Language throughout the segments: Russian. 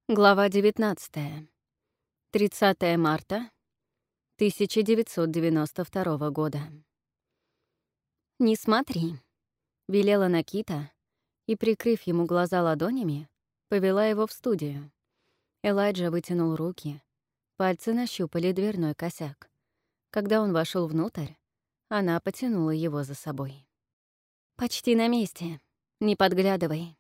Глава 19. 30 марта 1992 года. «Не смотри», — велела Накита, и, прикрыв ему глаза ладонями, повела его в студию. Элайджа вытянул руки, пальцы нащупали дверной косяк. Когда он вошел внутрь, она потянула его за собой. «Почти на месте. Не подглядывай».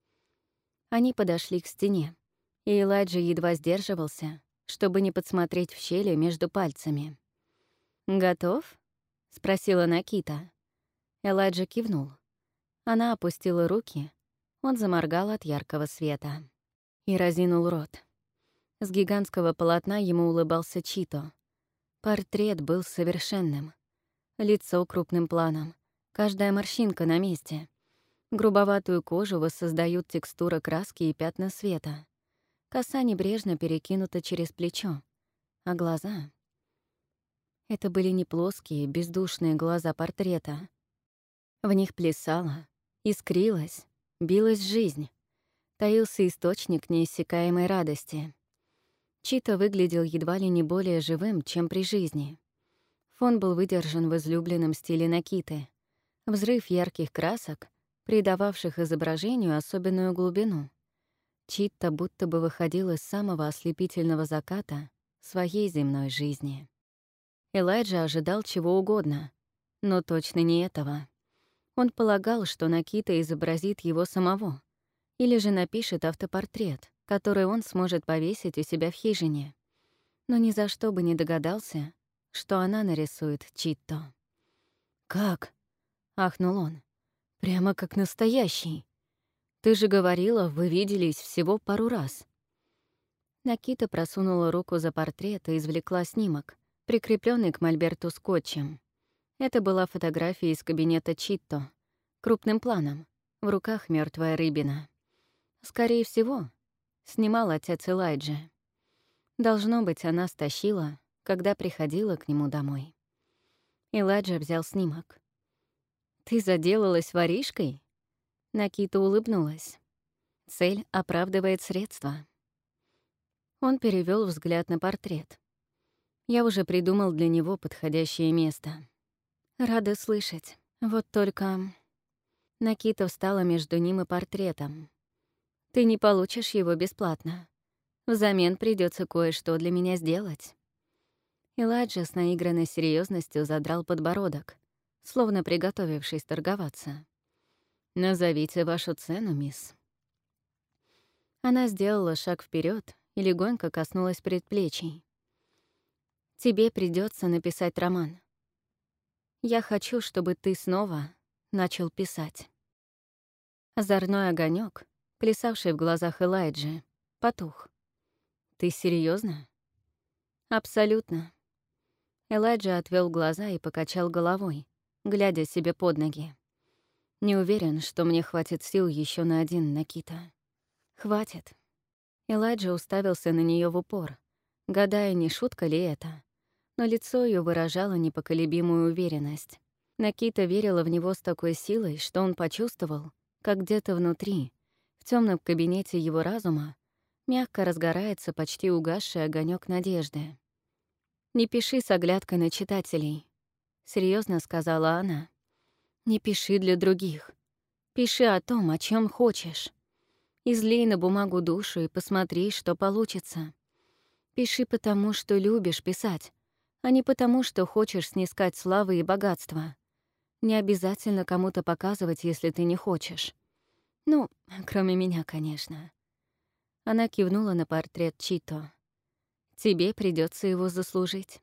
Они подошли к стене, и Элайджа едва сдерживался, чтобы не подсмотреть в щели между пальцами. «Готов?» — спросила Накита. Элайджа кивнул. Она опустила руки, он заморгал от яркого света. И разинул рот. С гигантского полотна ему улыбался Чито. Портрет был совершенным. Лицо крупным планом, каждая морщинка на месте. Грубоватую кожу воссоздают текстура краски и пятна света. Коса небрежно перекинута через плечо, а глаза... Это были не плоские, бездушные глаза портрета. В них плясала, искрилась, билась жизнь. Таился источник неиссякаемой радости. Чито выглядел едва ли не более живым, чем при жизни. Фон был выдержан в излюбленном стиле Накиты. Взрыв ярких красок, придававших изображению особенную глубину. Читта будто бы выходил из самого ослепительного заката своей земной жизни. Элайджа ожидал чего угодно, но точно не этого. Он полагал, что Накита изобразит его самого, или же напишет автопортрет, который он сможет повесить у себя в хижине. Но ни за что бы не догадался, что она нарисует Читто. «Как?» — ахнул он. «Прямо как настоящий. Ты же говорила, вы виделись всего пару раз». Накита просунула руку за портрет и извлекла снимок, прикрепленный к мольберту скотчем. Это была фотография из кабинета Читто, крупным планом, в руках мертвая рыбина. Скорее всего, снимал отец Элайджа. Должно быть, она стащила, когда приходила к нему домой. Элайджа взял снимок. «Ты заделалась воришкой?» Накита улыбнулась. Цель оправдывает средства. Он перевел взгляд на портрет. Я уже придумал для него подходящее место. Рада слышать. Вот только... Накита встала между ним и портретом. Ты не получишь его бесплатно. Взамен придется кое-что для меня сделать. Элайджа с наигранной серьезностью задрал подбородок, словно приготовившись торговаться. «Назовите вашу цену, мисс». Она сделала шаг вперед и легонько коснулась предплечий. «Тебе придется написать роман. Я хочу, чтобы ты снова начал писать». Озорной огонек, плясавший в глазах Элайджи, потух. «Ты серьезно? «Абсолютно». Элайджа отвел глаза и покачал головой, глядя себе под ноги. «Не уверен, что мне хватит сил еще на один, Накита». «Хватит». Элайджа уставился на нее в упор, гадая, не шутка ли это. Но лицо ее выражало непоколебимую уверенность. Накита верила в него с такой силой, что он почувствовал, как где-то внутри, в темном кабинете его разума, мягко разгорается почти угасший огонек надежды. «Не пиши с оглядкой на читателей», — серьезно сказала она. «Не пиши для других. Пиши о том, о чем хочешь. Излей на бумагу душу и посмотри, что получится. Пиши потому, что любишь писать, а не потому, что хочешь снискать славы и богатства. Не обязательно кому-то показывать, если ты не хочешь. Ну, кроме меня, конечно». Она кивнула на портрет Чито. «Тебе придется его заслужить.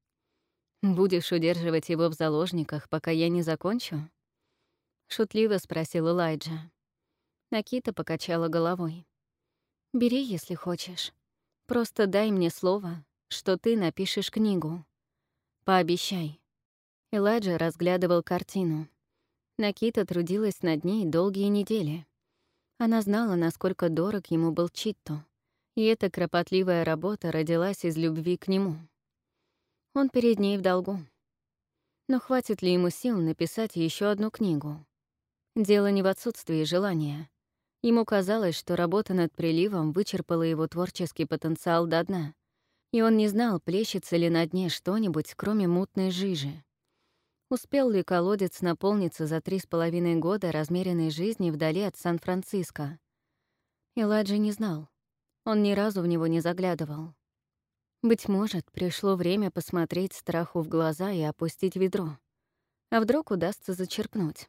Будешь удерживать его в заложниках, пока я не закончу?» Шутливо спросил Элайджа. Накита покачала головой. «Бери, если хочешь. Просто дай мне слово, что ты напишешь книгу. Пообещай». Элайджа разглядывал картину. Накита трудилась над ней долгие недели. Она знала, насколько дорог ему был Читто, и эта кропотливая работа родилась из любви к нему. Он перед ней в долгу. Но хватит ли ему сил написать еще одну книгу? Дело не в отсутствии желания. Ему казалось, что работа над приливом вычерпала его творческий потенциал до дна, и он не знал, плещется ли на дне что-нибудь, кроме мутной жижи. Успел ли колодец наполниться за 3,5 года размеренной жизни вдали от Сан-Франциско? Элайджа не знал. Он ни разу в него не заглядывал. Быть может, пришло время посмотреть страху в глаза и опустить ведро. А вдруг удастся зачерпнуть?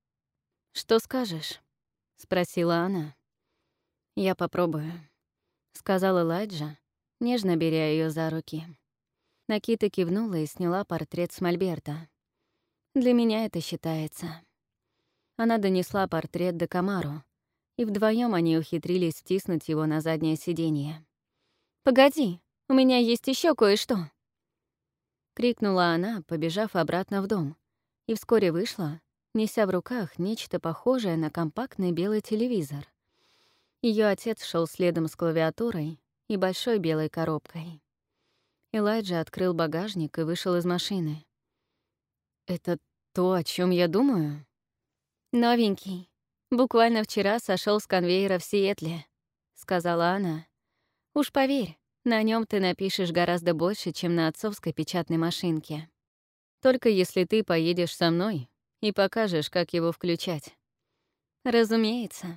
«Что скажешь?» — спросила она. «Я попробую», — сказал Элайджа, нежно беря ее за руки. Накита кивнула и сняла портрет с мольберта. «Для меня это считается». Она донесла портрет до Камаро, и вдвоем они ухитрились втиснуть его на заднее сиденье. «Погоди, у меня есть еще кое-что!» — крикнула она, побежав обратно в дом, и вскоре вышла, неся в руках нечто похожее на компактный белый телевизор. Ее отец шел следом с клавиатурой и большой белой коробкой. Элайджа открыл багажник и вышел из машины. «Это то, о чем я думаю?» «Новенький. Буквально вчера сошел с конвейера в Сиэтле», — сказала она. «Уж поверь, на нем ты напишешь гораздо больше, чем на отцовской печатной машинке. Только если ты поедешь со мной и покажешь, как его включать». «Разумеется».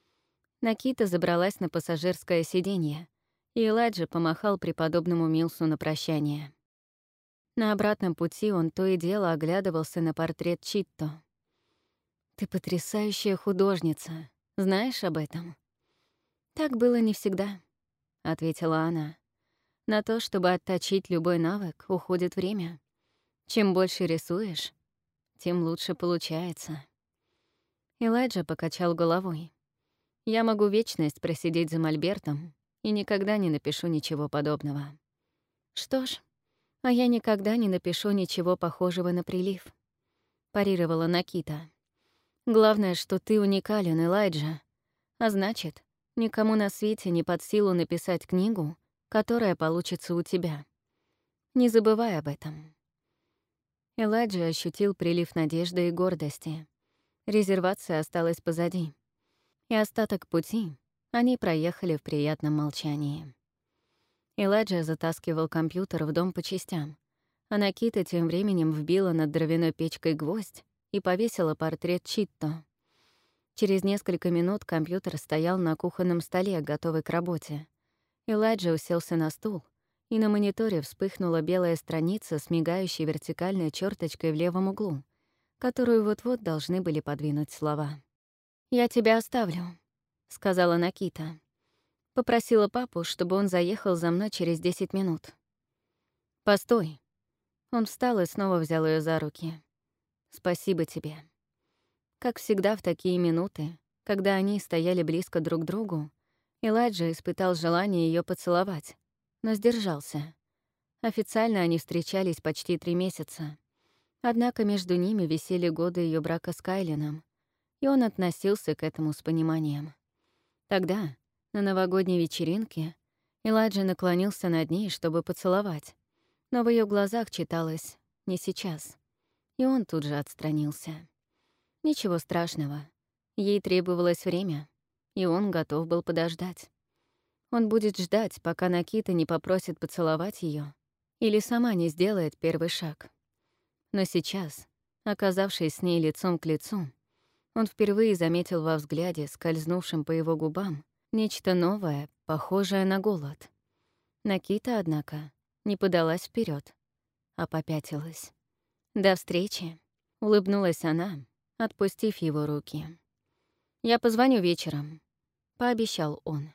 Накита забралась на пассажирское сиденье, и Элайджа помахал преподобному Милсу на прощание. На обратном пути он то и дело оглядывался на портрет Читто. «Ты потрясающая художница. Знаешь об этом?» «Так было не всегда», — ответила она. «На то, чтобы отточить любой навык, уходит время. Чем больше рисуешь, тем лучше получается». Элайджа покачал головой. «Я могу вечность просидеть за мольбертом и никогда не напишу ничего подобного». «Что ж, а я никогда не напишу ничего похожего на прилив», — парировала Накита. «Главное, что ты уникален, Элайджа. А значит, никому на свете не под силу написать книгу, которая получится у тебя. Не забывай об этом». Элайджа ощутил прилив надежды и гордости. Резервация осталась позади. И остаток пути они проехали в приятном молчании. Элайджа затаскивал компьютер в дом по частям, а Накита тем временем вбила над дровяной печкой гвоздь и повесила портрет Читто. Через несколько минут компьютер стоял на кухонном столе, готовый к работе. Элайджа уселся на стул, и на мониторе вспыхнула белая страница с мигающей вертикальной черточкой в левом углу, которую вот-вот должны были подвинуть слова. «Я тебя оставлю», — сказала Накита. Попросила папу, чтобы он заехал за мной через 10 минут. «Постой». Он встал и снова взял ее за руки. «Спасибо тебе». Как всегда в такие минуты, когда они стояли близко друг к другу, Элайджа испытал желание ее поцеловать, но сдержался. Официально они встречались почти 3 месяца. Однако между ними висели годы ее брака с Кайлином, и он относился к этому с пониманием. Тогда, на новогодней вечеринке, Элайджа наклонился над ней, чтобы поцеловать, но в ее глазах читалось «не сейчас», и он тут же отстранился. Ничего страшного. Ей требовалось время, и он готов был подождать. Он будет ждать, пока Накита не попросит поцеловать ее или сама не сделает первый шаг. Но сейчас, оказавшись с ней лицом к лицу, он впервые заметил во взгляде, скользнувшем по его губам, нечто новое, похожее на голод. Накита, однако, не подалась вперед, а попятилась. «До встречи», — улыбнулась она, отпустив его руки. «Я позвоню вечером», — пообещал он.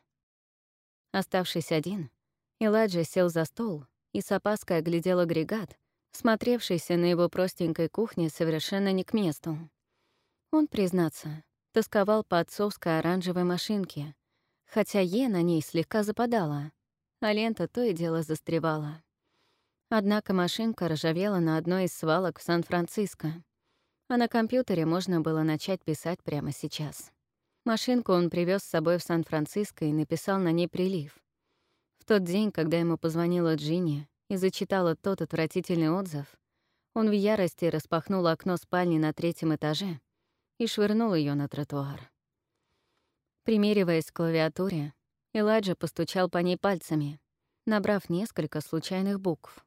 Оставшись один, Элайджа сел за стол и с опаской оглядел агрегат, смотревшийся на его простенькой кухне совершенно не к месту. Он, признаться, тосковал по отцовской оранжевой машинке, хотя на ней слегка западала, а лента то и дело застревала. Однако машинка ржавела на одной из свалок в Сан-Франциско, а на компьютере можно было начать писать прямо сейчас. Машинку он привез с собой в Сан-Франциско и написал на ней прилив. В тот день, когда ему позвонила Джинни и зачитала тот отвратительный отзыв, он в ярости распахнул окно спальни на 3-м этаже и швырнул ее на тротуар. Примериваясь к клавиатуре, Элайджа постучал по ней пальцами, набрав несколько случайных букв.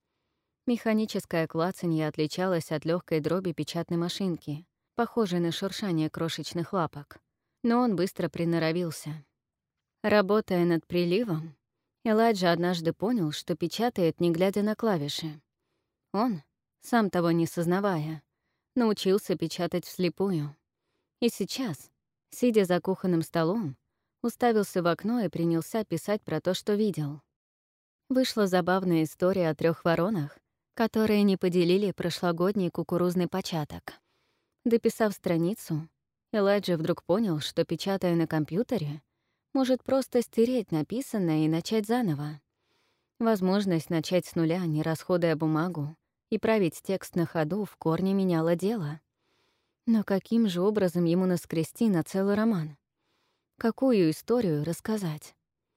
Механическое клацанье отличалось от легкой дроби печатной машинки, похожей на шуршание крошечных лапок, но он быстро приноровился. Работая над приливом, Элайджа однажды понял, что печатает, не глядя на клавиши. Он, сам того не сознавая, научился печатать вслепую. И сейчас, сидя за кухонным столом, уставился в окно и принялся писать про то, что видел. Вышла забавная история о 3 воронах, которые не поделили прошлогодний кукурузный початок. Дописав страницу, Элайджа вдруг понял, что, печатая на компьютере, может просто стереть написанное и начать заново. Возможность начать с нуля, не расходуя бумагу, и править текст на ходу в корне меняла дело. Но каким же образом ему наскрести на целый роман? Какую историю рассказать?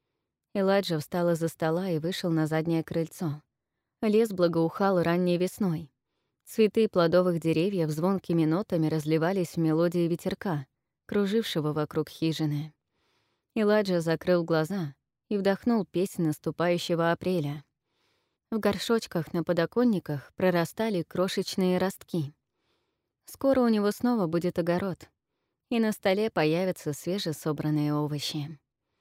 Элайджа встал из-за стола и вышел на заднее крыльцо. Лес благоухал ранней весной. Цветы плодовых деревьев звонкими нотами разливались в мелодии ветерка, кружившего вокруг хижины. Элайджа закрыл глаза и вдохнул песнь наступающего апреля. В горшочках на подоконниках прорастали крошечные ростки. Скоро у него снова будет огород, и на столе появятся свежесобранные овощи.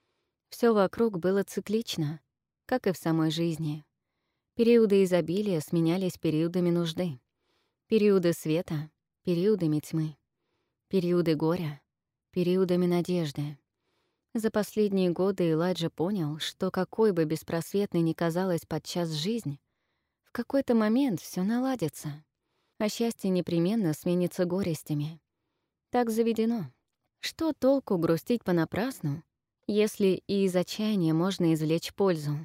Все вокруг было циклично, как и в самой жизни. Периоды изобилия сменялись периодами нужды. Периоды света — периодами тьмы. Периоды горя — периодами надежды. За последние годы Элайджа понял, что какой бы беспросветной ни казалась подчас жизнь, в какой-то момент все наладится, а счастье непременно сменится горестями. Так заведено. Что толку грустить понапрасну, если и из отчаяния можно извлечь пользу?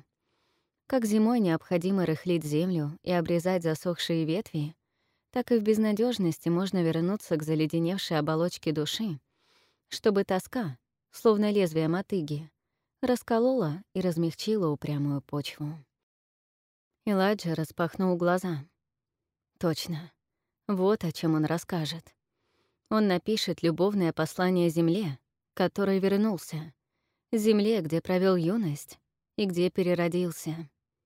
Как зимой необходимо рыхлить землю и обрезать засохшие ветви, так и в безнадежности можно вернуться к заледеневшей оболочке души, чтобы тоска, словно лезвие мотыги, расколола и размягчила упрямую почву. Элайджа распахнул глаза. Точно. Вот о чем он расскажет. Он напишет любовное послание земле, который вернулся, земле, где провел юность и где переродился.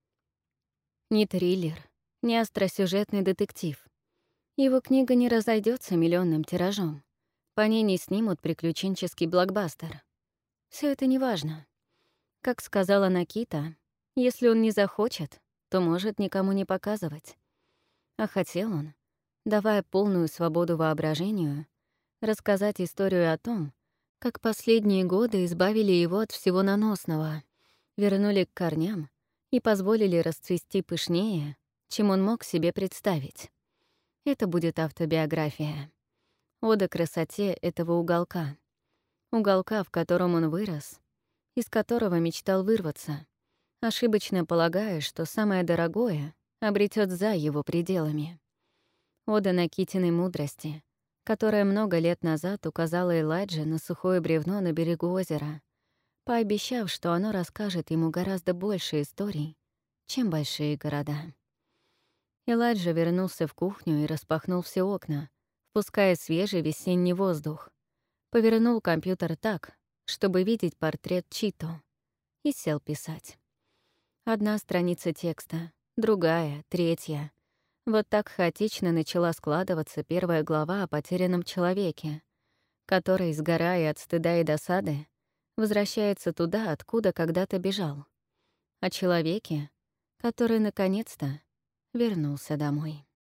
Не триллер, не остросюжетный детектив. Его книга не разойдется миллионным тиражом. По ней не снимут приключенческий блокбастер. Все это неважно. Как сказала Накита, если он не захочет, то может никому не показывать. А хотел он, давая полную свободу воображению, рассказать историю о том, как последние годы избавили его от всего наносного, вернули к корням и позволили расцвести пышнее, чем он мог себе представить. Это будет автобиография. Ода красоте этого уголка. Уголка, в котором он вырос, из которого мечтал вырваться, ошибочно полагая, что самое дорогое обретет за его пределами. Ода Накитиной мудрости, которая много лет назад указала Элайджа на сухое бревно на берегу озера, пообещав, что оно расскажет ему гораздо больше историй, чем большие города. Элайджа вернулся в кухню и распахнул все окна, впуская свежий весенний воздух. Повернул компьютер так, чтобы видеть портрет Чито, и сел писать. Одна страница текста, другая, третья. Вот так хаотично начала складываться первая глава о потерянном человеке, который, сгорая от стыда и досады, возвращается туда, откуда когда-то бежал. О человеке, который наконец-то вернулся домой.